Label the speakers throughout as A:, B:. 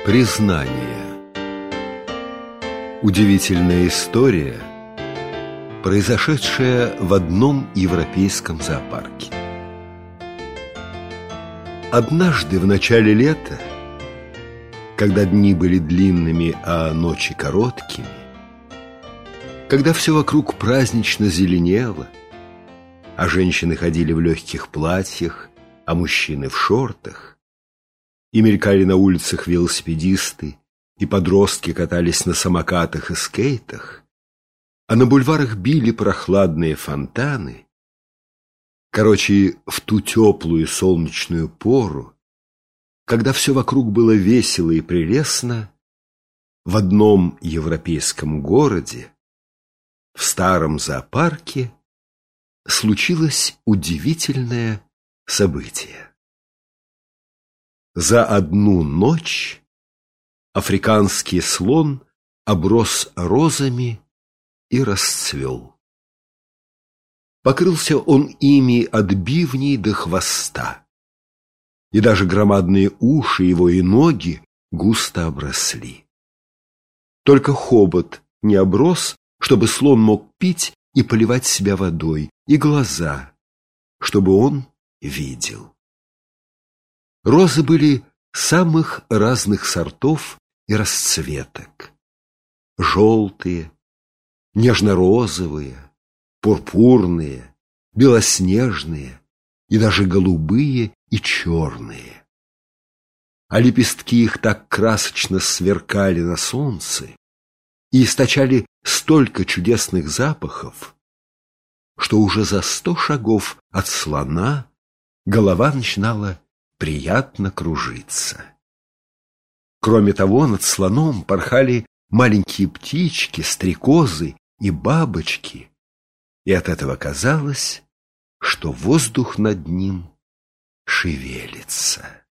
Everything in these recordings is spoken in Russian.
A: Признание. Удивительная история, произошедшая в одном европейском зоопарке. Однажды в начале лета, когда дни были длинными, а ночи короткими, когда все вокруг празднично зеленело, а женщины ходили в легких платьях, а мужчины в шортах, и мелькали на улицах велосипедисты, и подростки катались на самокатах и скейтах, а на бульварах били прохладные фонтаны. Короче, в ту теплую солнечную пору, когда все вокруг было весело и прелестно, в одном европейском городе, в старом зоопарке, случилось удивительное событие. За одну ночь африканский слон оброс розами и расцвел. Покрылся он ими от бивней до хвоста, и даже громадные уши его и ноги густо обросли. Только хобот не оброс, чтобы слон мог пить и поливать себя водой, и глаза, чтобы он видел. Розы были самых разных сортов и расцветок. Желтые, нежно-розовые, пурпурные, белоснежные и даже голубые и черные. А лепестки их так красочно сверкали на солнце и источали столько чудесных запахов, что уже за 100 шагов от слона голова начинала приятно кружиться. Кроме того, над слоном порхали маленькие птички, стрекозы и бабочки, и от этого казалось, что воздух над ним шевелится.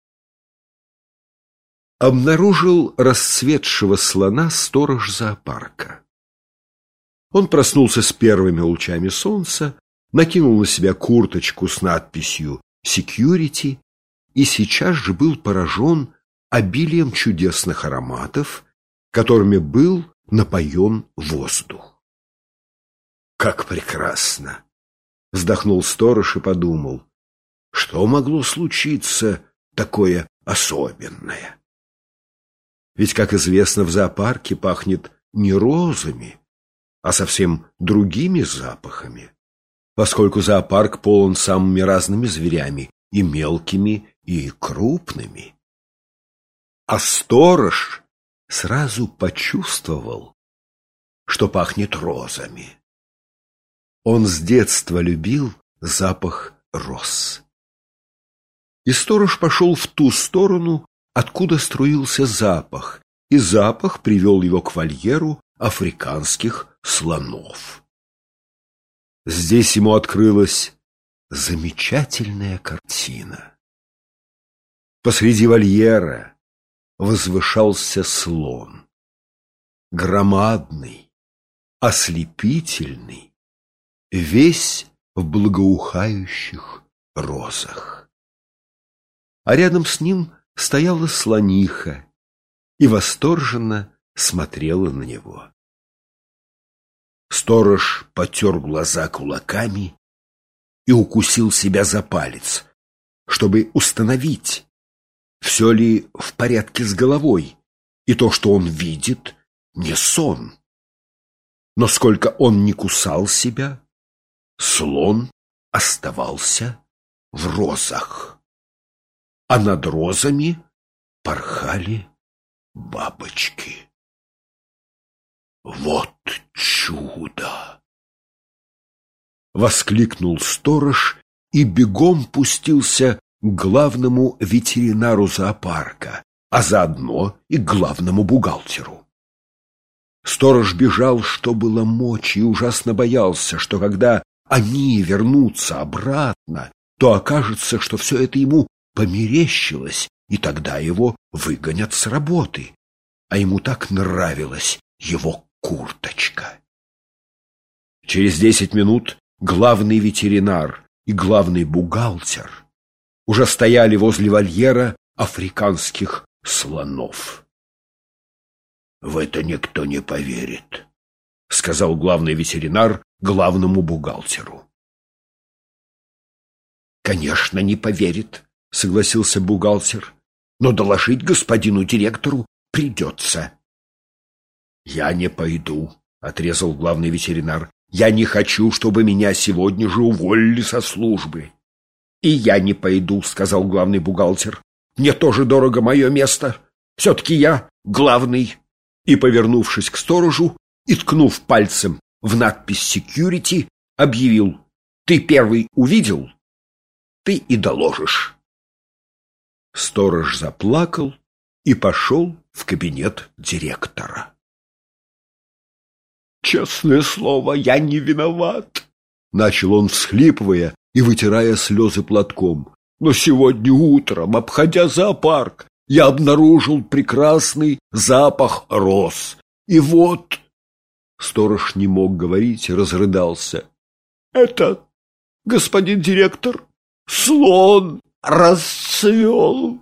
A: Обнаружил расцветшего слона сторож зоопарка. Он проснулся с первыми лучами солнца, накинул на себя курточку с надписью «Security» и сейчас же был поражен обилием чудесных ароматов, которыми был напоен воздух. «Как прекрасно!» — вздохнул сторож и подумал, что могло случиться такое особенное. Ведь, как известно, в зоопарке пахнет не розами, а совсем другими запахами, поскольку зоопарк полон самыми разными зверями, и мелкими, и крупными. А сторож сразу почувствовал, что пахнет розами. Он с детства любил запах роз. И сторож пошел в ту сторону, откуда струился запах, и запах привел его к вольеру африканских слонов. Здесь ему открылась замечательная картина. Посреди вольера возвышался слон, громадный, ослепительный, весь в благоухающих розах. А рядом с ним стояла слониха и восторженно смотрела на него. Сторож потер глаза кулаками и укусил себя за палец, чтобы установить, все ли в порядке с головой, и то, что он видит, не сон. Но сколько он ни кусал себя, слон оставался в розах, а над розами порхали бабочки. «Вот чудо!» — воскликнул сторож и бегом пустился к главному ветеринару зоопарка, а заодно и к главному бухгалтеру. Сторож бежал, что было мочи, и ужасно боялся, что когда они вернутся обратно, то окажется, что все это ему померещилось, и тогда его выгонят с работы. А ему так нравилась его курточка. Через 10 минут главный ветеринар и главный бухгалтер уже стояли возле вольера африканских слонов. «В это никто не поверит», — сказал главный ветеринар главному бухгалтеру. «Конечно, не поверит», — согласился бухгалтер, «но доложить господину директору придется». «Я не пойду», — отрезал главный ветеринар. «Я не хочу, чтобы меня сегодня же уволили со службы». «И я не пойду», — сказал главный бухгалтер. «Мне тоже дорого мое место. Все-таки я главный». И, повернувшись к сторожу и ткнув пальцем в надпись «Секьюрити», объявил: «Ты первый увидел, ты и доложишь». Сторож заплакал и пошел в кабинет директора. «Честное слово, я не виноват», — начал он, всхлипывая и вытирая слезы платком. «Но сегодня утром, обходя зоопарк, я обнаружил прекрасный запах роз. И вот...» Сторож не мог говорить и разрыдался. «Это, господин директор, слон расцвел».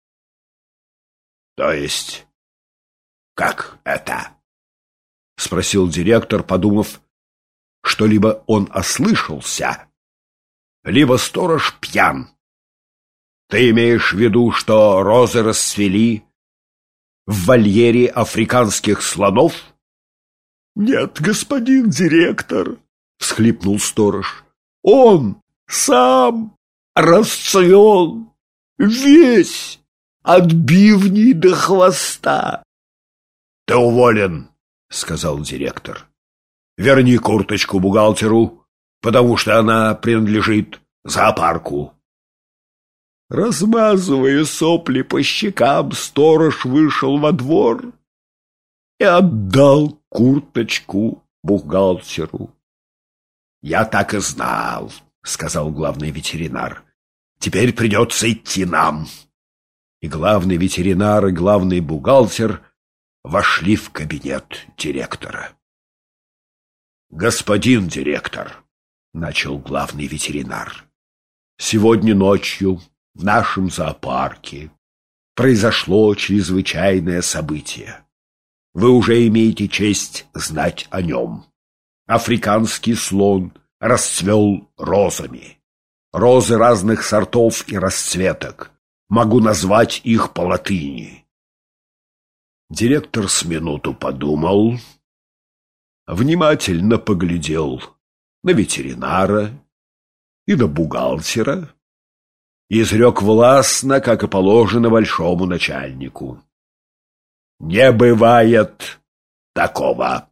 A: «То есть как это?» — спросил директор, подумав, что либо он ослышался, либо сторож пьян. «Ты имеешь в виду, что розы расцвели в вольере африканских слонов?» «Нет, господин директор», — всхлипнул сторож, — «он сам расцвел весь от бивней до хвоста». «Ты уволен», — сказал директор. «Верни курточку бухгалтеру, потому что она принадлежит зоопарку». Размазывая сопли по щекам, сторож вышел во двор и отдал курточку бухгалтеру. «Я так и знал», — сказал главный ветеринар. «Теперь придется идти нам». И главный ветеринар, и главный бухгалтер вошли в кабинет директора. «Господин директор», — начал главный ветеринар, — «сегодня ночью в нашем зоопарке произошло чрезвычайное событие. Вы уже имеете честь знать о нем. Африканский слон расцвел розами. Розы разных сортов и расцветок. Могу назвать их по латыни». Директор с минуту подумал, внимательно поглядел на ветеринара и на бухгалтера, изрек властно, как и положено большому начальнику: «Не бывает такого».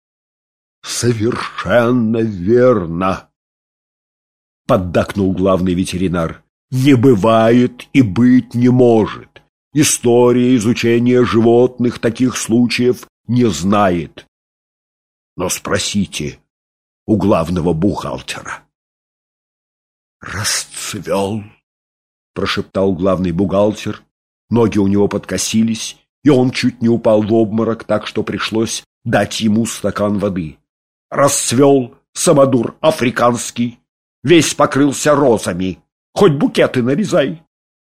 A: «Совершенно верно», — поддакнул главный ветеринар. «Не бывает и быть не может. История изучения животных таких случаев не знает. Но спросите у главного бухгалтера». «Расцвел», — прошептал главный бухгалтер. Ноги у него подкосились, и он чуть не упал в обморок, так что пришлось дать ему стакан воды. «Расцвел самодур африканский, весь покрылся розами, хоть букеты нарезай».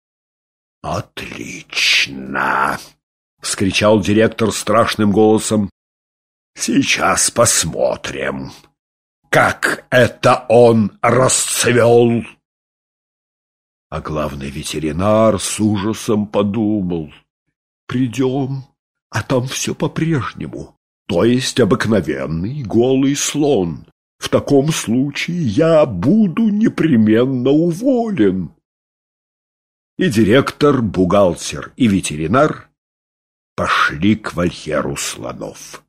A: «Отлично!» — вскричал директор страшным голосом. «Сейчас посмотрим, как это он расцвел». А главный ветеринар с ужасом подумал: «Придем, а там все по-прежнему, то есть обыкновенный голый слон. В таком случае я буду непременно уволен». И директор, бухгалтер и ветеринар пошли к вольеру слонов.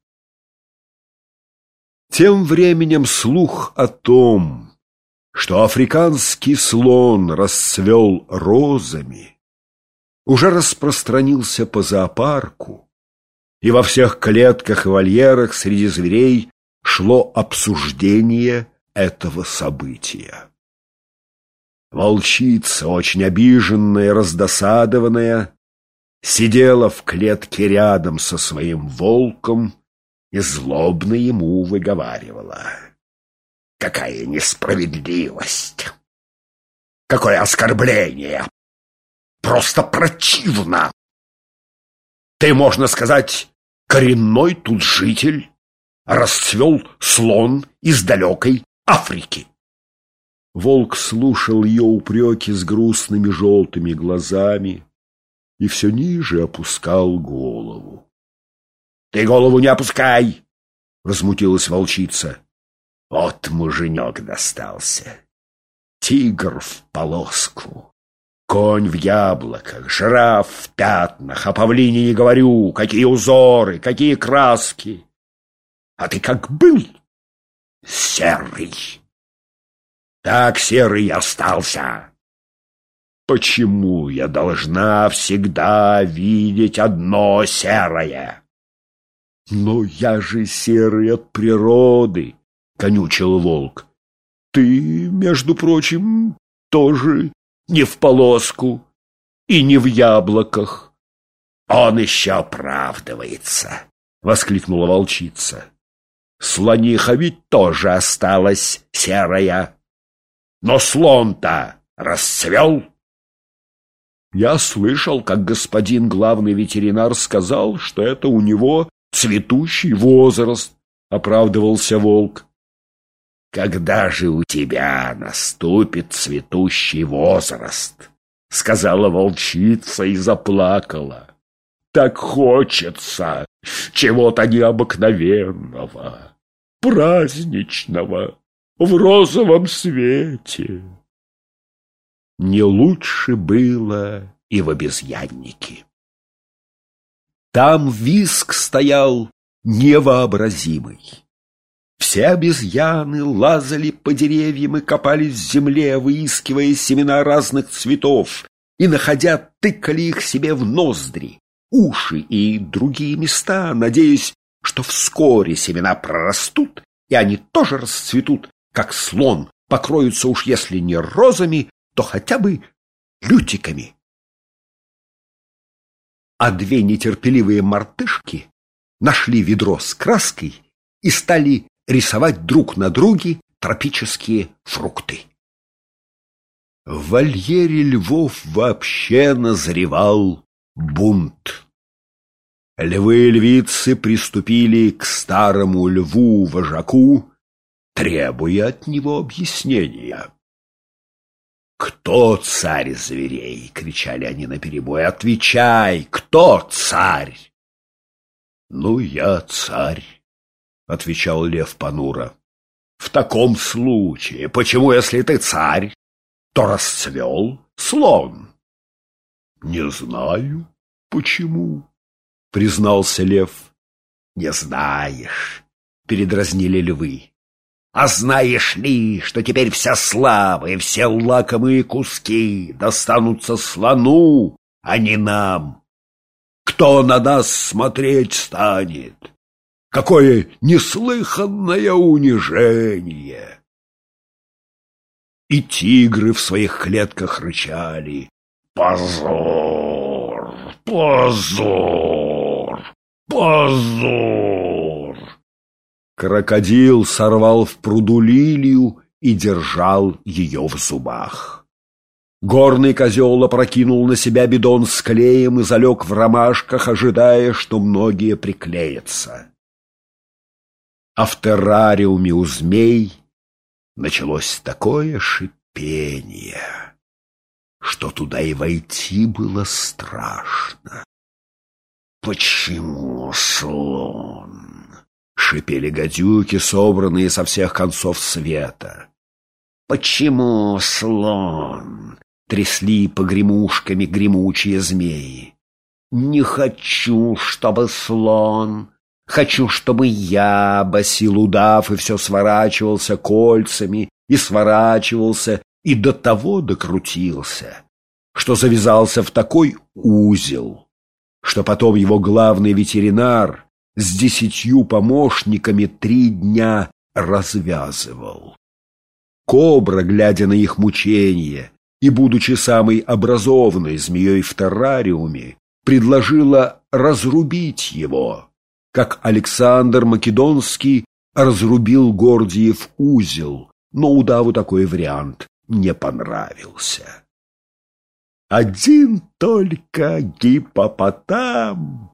A: Тем временем слух о том, что африканский слон расцвел розами, уже распространился по зоопарку, и во всех клетках и вольерах среди зверей шло обсуждение этого события. Волчица, очень обиженная и раздосадованная, сидела в клетке рядом со своим волком и злобно ему выговаривала: «Какая несправедливость! Какое оскорбление! Просто противно! Ты, можно сказать, коренной тут житель, расцвел слон из далекой Африки. Волк слушал ее упреки с грустными желтыми глазами и все ниже опускал голову. — Ты голову не опускай! — возмутилась волчица. — Вот муженек достался. Тигр в полоску, конь в яблоках, жираф в пятнах, о павлине не говорю, какие узоры, какие краски. А ты как был серый, так серый и остался. Почему я должна всегда видеть одно серое? Но я же серый от природы, конючил волк. Ты, между прочим, тоже не в полоску и не в яблоках. Он еще оправдывается, воскликнула волчица. Слониха ведь тоже осталась серая. Но слон-то расцвел. Я слышал, как господин главный ветеринар сказал, что это у него цветущий возраст, оправдывался волк. Когда же у тебя наступит цветущий возраст? Сказала волчица и заплакала. Так хочется чего-то необыкновенного, праздничного, в розовом свете. Не лучше было и в обезьяннике. Там визг стоял невообразимый. Все обезьяны лазали по деревьям и копались в земле, выискивая семена разных цветов, и, находя, тыкали их себе в ноздри, уши и другие места, надеясь, что вскоре семена прорастут, и они тоже расцветут, как слон, покроются уж если не розами, то хотя бы лютиками. А две нетерпеливые мартышки нашли ведро с краской и стали рисовать друг на друге тропические фрукты. В вольере львов вообще назревал бунт. Львы и львицы приступили к старому льву-вожаку, требуя от него объяснения. «Кто царь зверей?» — кричали они наперебой. «Отвечай, кто царь?» «Ну, я царь», — отвечал лев понуро. «В таком случае, почему, если ты царь, то расцвел слон?» «Не знаю, почему», — признался лев. «Не знаешь», — передразнили львы. «А знаешь ли, что теперь вся слава и все лакомые куски достанутся слону, а не нам? Кто на нас смотреть станет? Какое неслыханное унижение!» И тигры в своих клетках рычали: «Позор! Позор! Позор!» Крокодил сорвал в пруду лилию и держал ее в зубах. Горный козел опрокинул на себя бидон с клеем и залег в ромашках, ожидая, что многие приклеятся. А в террариуме у змей началось такое шипение, что туда и войти было страшно. «Почему слон?» — шипели гадюки, собранные со всех концов света. «Почему слон?» — трясли погремушками гремучие змеи. «Не хочу, чтобы слон. Хочу, чтобы я», — басил удав, и все сворачивался кольцами, и сворачивался, и до того докрутился, что завязался в такой узел, что потом его главный ветеринар с 10 помощниками 3 дня развязывал. Кобра, глядя на их мучения и будучи самой образованной змеей в террариуме, предложила разрубить его, как Александр Македонский разрубил Гордиев узел, но удаву такой вариант не понравился. Один только гиппопотам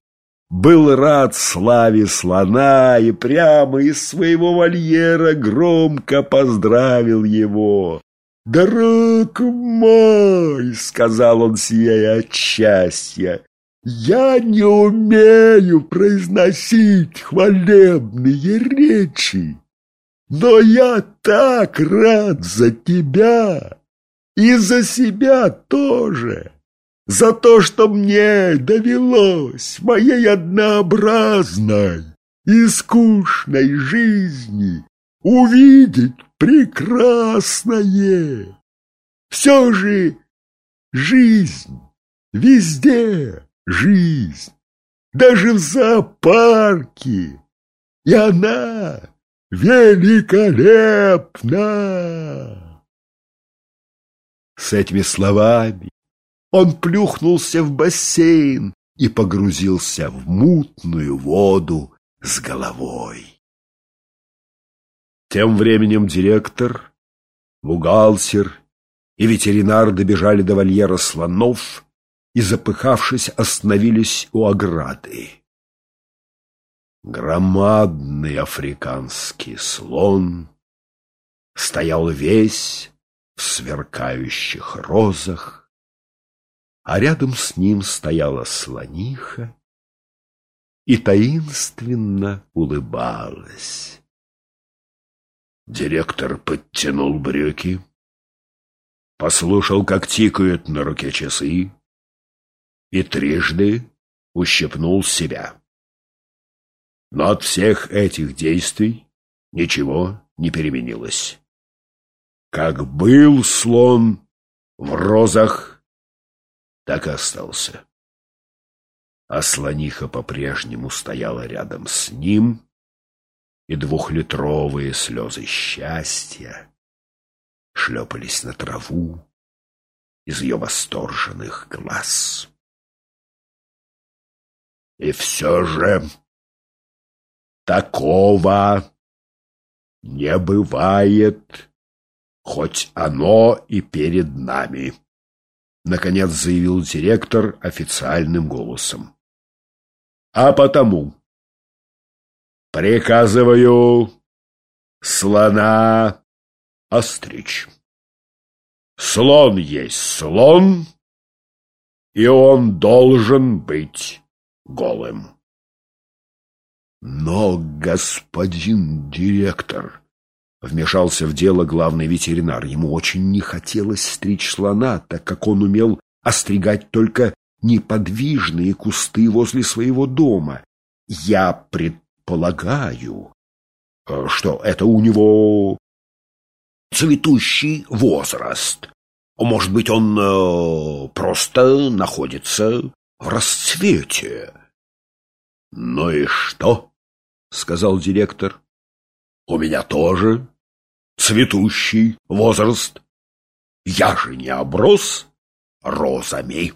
A: был рад славе слона и прямо из своего вольера громко поздравил его. «Друг мой», — сказал он, сияя от счастья, — «я не умею произносить хвалебные речи, но я так рад за тебя и за себя тоже, за то, что мне довелось в моей однообразной и скучной жизни увидеть прекрасное. Все же жизнь, везде жизнь, даже в зоопарке, и она великолепна». С этими словами он плюхнулся в бассейн и погрузился в мутную воду с головой. Тем временем директор, бухгалтер и ветеринар добежали до вольера слонов и, запыхавшись, остановились у ограды. Громадный африканский слон стоял весь в сверкающих розах, а рядом с ним стояла слониха и таинственно улыбалась. Директор подтянул брюки, послушал, как тикают на руке часы, и трижды ущипнул себя. Но от всех этих действий ничего не переменилось. Как был слон в розах, так и остался. А слониха по-прежнему стояла рядом с ним, и двухлитровые слезы счастья шлепались на траву из ее восторженных глаз. И все же такого не бывает, хоть оно и перед нами, наконец заявил директор официальным голосом. А потому приказываю слона остричь. Слон есть слон, и он должен быть голым. Но, господин директор, вмешался в дело главный ветеринар, ему очень не хотелось стричь слона, так как он умел остригать только неподвижные кусты возле своего дома. Я предполагаю, что это у него цветущий возраст. Может быть, он просто находится в расцвете. «Ну и что?» — сказал директор. «У меня тоже цветущий возраст. Я же не оброс розами».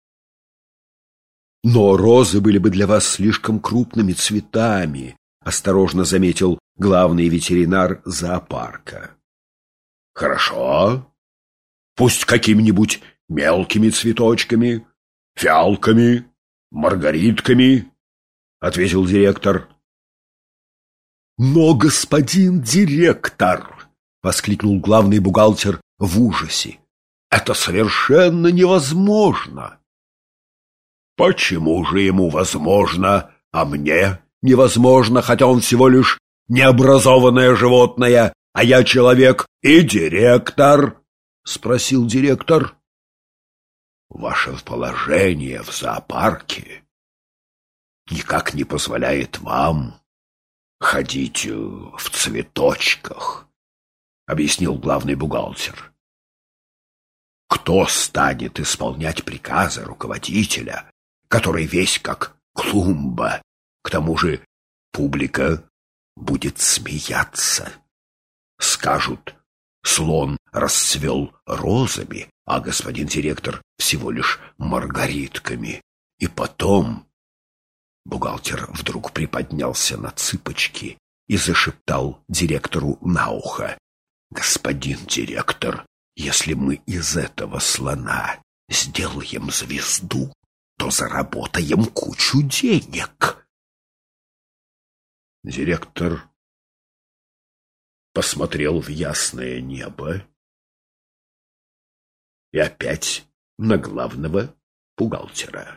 A: «Но розы были бы для вас слишком крупными цветами», — осторожно заметил главный ветеринар зоопарка. «Хорошо, пусть какими-нибудь мелкими цветочками, фиалками, маргаритками», — ответил директор. «Но, господин директор!» — воскликнул главный бухгалтер в ужасе. «Это совершенно невозможно!» «Почему же ему возможно, а мне невозможно, хотя он всего лишь необразованное животное, а я человек и директор?» — спросил директор. «Ваше положение в зоопарке никак не позволяет вам ходить в цветочках», — объяснил главный бухгалтер. «Кто станет исполнять приказы руководителя, который весь как клумба? К тому же публика будет смеяться. Скажут, слон расцвел розами, а господин директор всего лишь маргаритками. И потом...» Бухгалтер вдруг приподнялся на цыпочки и зашептал директору на ухо: «Господин директор, если мы из этого слона сделаем звезду, то заработаем кучу денег. Директор посмотрел в ясное небо и опять на главного бухгалтера.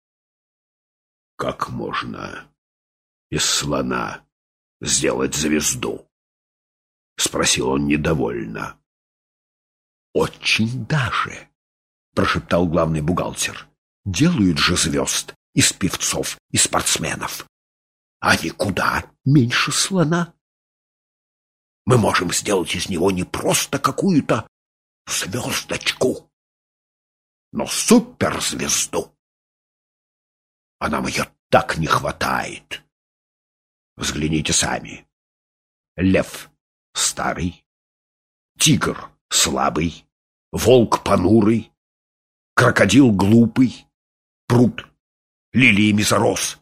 A: Как можно из слона сделать звезду? Спросил он недовольно. Очень даже, прошептал главный бухгалтер. Делают же звезд из певцов и спортсменов. Они куда меньше слона. Мы можем сделать из него не просто какую-то звездочку, но суперзвезду. А нам ее так не хватает. Взгляните сами. Лев старый, тигр слабый, волк понурый, крокодил глупый, пруд лилиями зарос.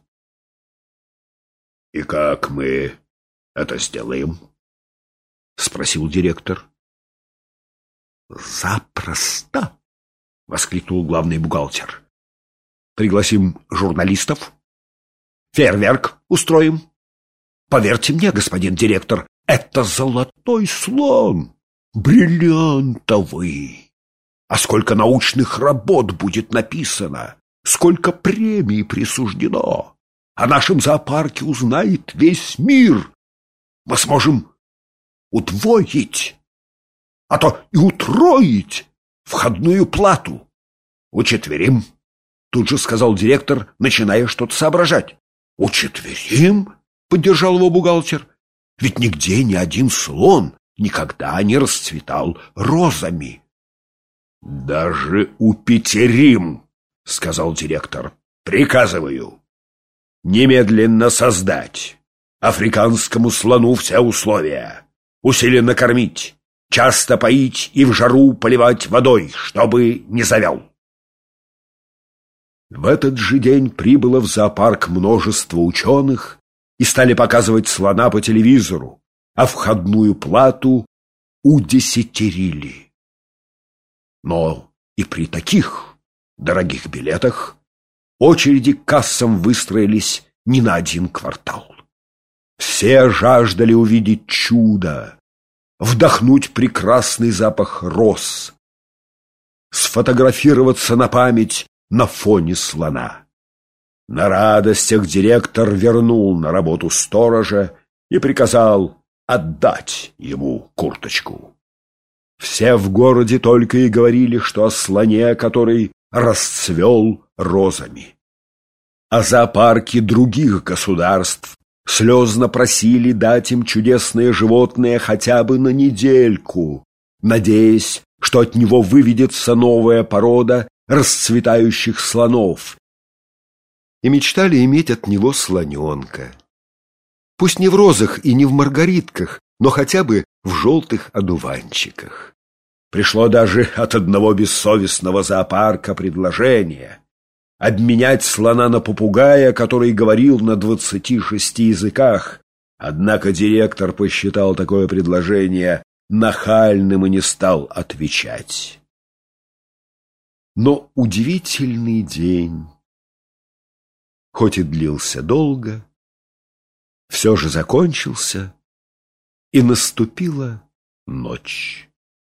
A: И как мы это сделаем? Спросил директор. Запросто, воскликнул главный бухгалтер. Пригласим журналистов, фейерверк устроим. Поверьте мне, господин директор, это золотой слон, бриллиантовый. А сколько научных работ будет написано, сколько премий присуждено. О нашем зоопарке узнает весь мир. Мы сможем удвоить, а то и утроить входную плату. Учетверим, тут же сказал директор, начиная что-то соображать. Учетверим, поддержал его бухгалтер. Ведь нигде ни один слон никогда не расцветал розами. Даже упятерим, сказал директор. Приказываю немедленно создать африканскому слону все условия. Усиленно кормить, часто поить и в жару поливать водой, чтобы не завял. В этот же день прибыло в зоопарк множество ученых и стали показывать слона по телевизору, а входную плату удесятерили. Но и при таких дорогих билетах очереди к кассам выстроились не на один квартал. Все жаждали увидеть чудо, вдохнуть прекрасный запах роз, сфотографироваться на память на фоне слона. На радостях директор вернул на работу сторожа и приказал отдать ему курточку. Все в городе только и говорили, что о слоне, который расцвел розами. А зоопарки других государств слезно просили дать им чудесное животное хотя бы на недельку, надеясь, что от него выведется новая порода расцветающих слонов, и мечтали иметь от него слоненка. Пусть не в розах и не в маргаритках, но хотя бы в желтых одуванчиках. Пришло даже от одного бессовестного зоопарка предложение обменять слона на попугая, который говорил на 26 языках. Однако директор посчитал такое предложение нахальным и не стал отвечать. Но удивительный день, хоть и длился долго, все же закончился, и наступила ночь.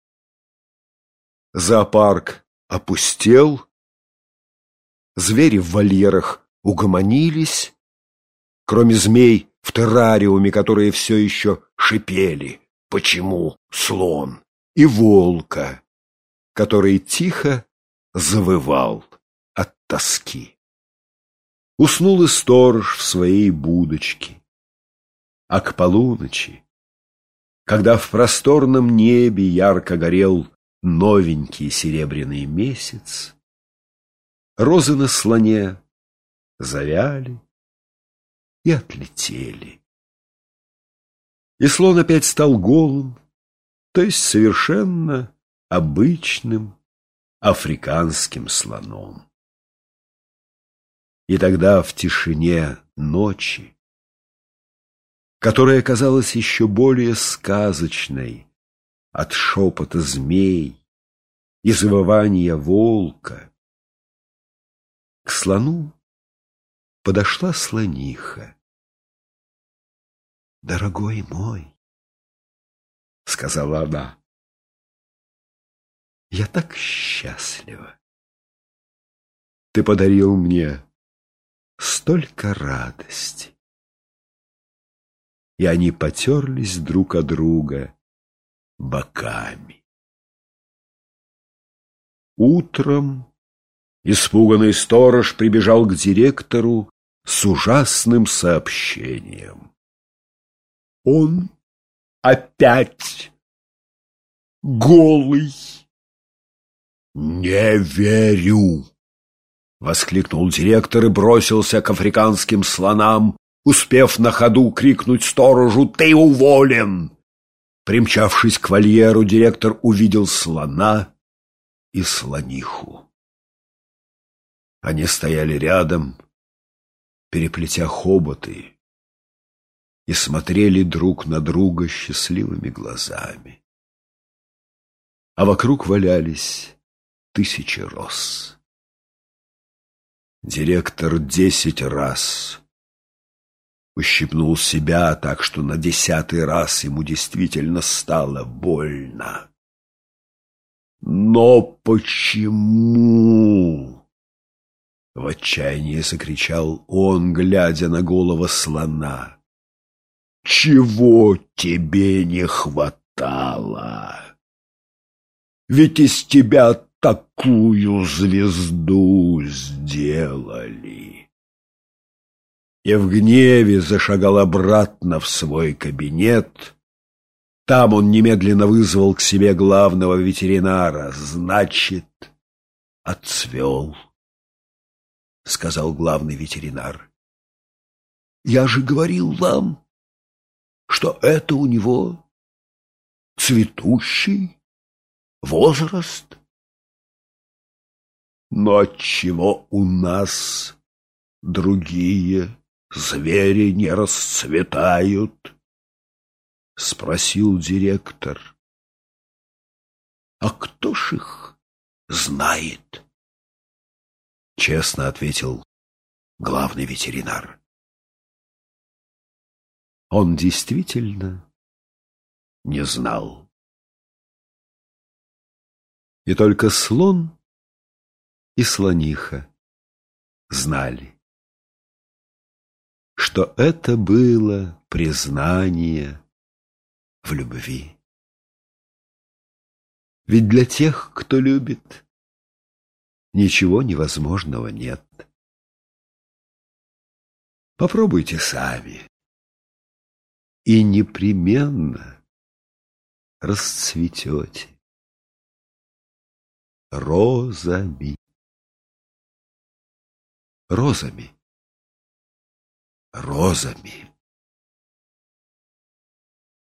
A: Зоопарк опустел, звери в вольерах угомонились, кроме змей в террариуме, которые все еще шипели «Почему слон?» и волка, который тихо завывал от тоски. Уснул и сторож в своей будочке. А к полуночи, когда в просторном небе ярко горел новенький серебряный месяц, розы на слоне завяли и отлетели. И слон опять стал голым, то есть совершенно обычным африканским слоном. И тогда в тишине ночи, которая казалась еще более сказочной от шепота змей и завывания волка, К слону подошла слониха. «Дорогой мой, — сказала она, — я так счастлива. Ты подарил мне столько радости». И они потерлись друг о друга боками. Утром испуганный сторож прибежал к директору с ужасным сообщением. Он опять голый. «Не верю!» — воскликнул директор и бросился к африканским слонам, успев на ходу крикнуть сторожу: «Ты уволен!» Примчавшись к вольеру, директор увидел слона и слониху. Они стояли рядом, переплетя хоботы, и смотрели друг на друга счастливыми глазами. А вокруг валялись тысячи роз. Директор 10 раз ущипнул себя так, что на 10-й раз ему действительно стало больно. «Но почему?» — в отчаянии закричал он, глядя на голову слона. «Чего тебе не хватало? Ведь из тебя такую звезду сделали!» И в гневе зашагал обратно в свой кабинет. Там он немедленно вызвал к себе главного ветеринара. «Значит, отцвел», — сказал главный ветеринар. «Я же говорил вам, что это у него цветущий возраст. Но отчего у нас другие звери не расцветают?» — спросил директор. «А кто ж их знает?» — честно ответил главный ветеринар. Он действительно не знал. И только слон и слониха знали, что это было признание в любви. Ведь для тех, кто любит, ничего невозможного нет. Попробуйте сами, и непременно расцветете розами. Розами. Розами.